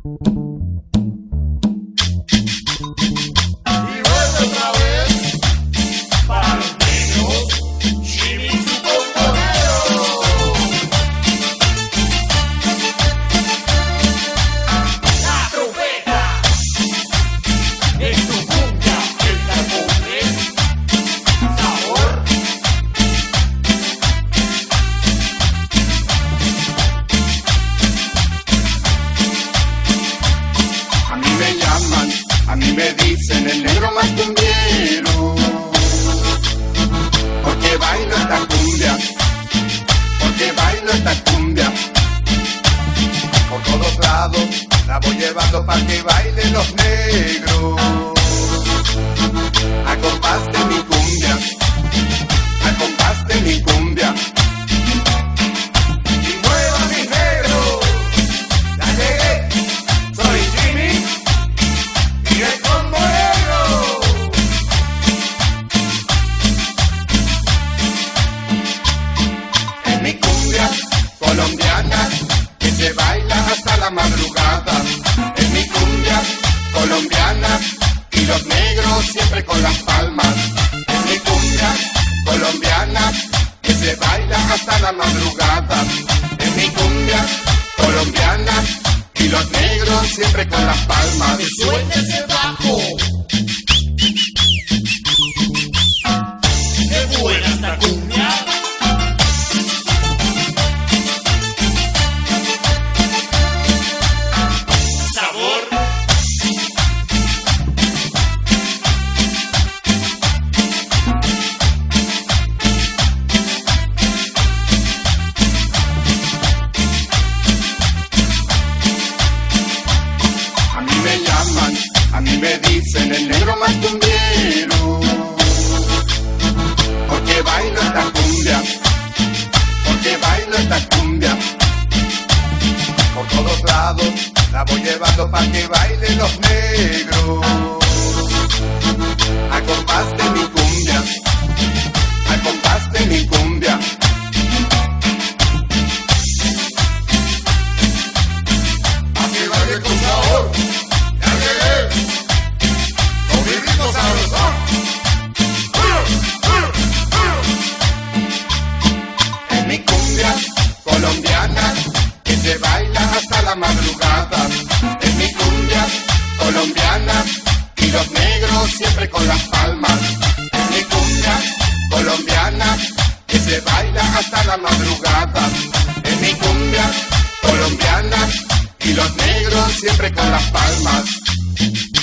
A mí me dicen el negro más cumbiero, porque bailo esta cumbia, porque bailo esta cumbia. Por todos lados la voy llevando para que bailen los negros, a compás de mi cumbia, a compás de mi cumbia. Y mueva mis negros, ya llegué, soy Jimmy. Y el combo negro. Es mi cumbia colombiana que se baila hasta la madrugada. Es mi cumbia colombiana y los negros siempre con las palmas. Es mi cumbia colombiana que se baila hasta la madrugada. Es mi cumbia colombiana y los negros siempre con las palmas. ¡Que suene ese bajo! ¡Qué buena esta cumbia! ¡Sabor! A mí me dicen el negro más cumbiero, porque bailo esta cumbia, porque bailo esta cumbia. Por todos lados la voy llevando para que bailen los negros, a compás de mi cumbia, a compás de mi cumbia. Así baile con sabor. Es mi cumbia colombiana que se baila hasta la madrugada. Es mi cumbia colombiana y los negros siempre con las palmas. Es mi cumbia colombiana que se baila hasta la madrugada. Es mi cumbia colombiana y los negros siempre con las palmas.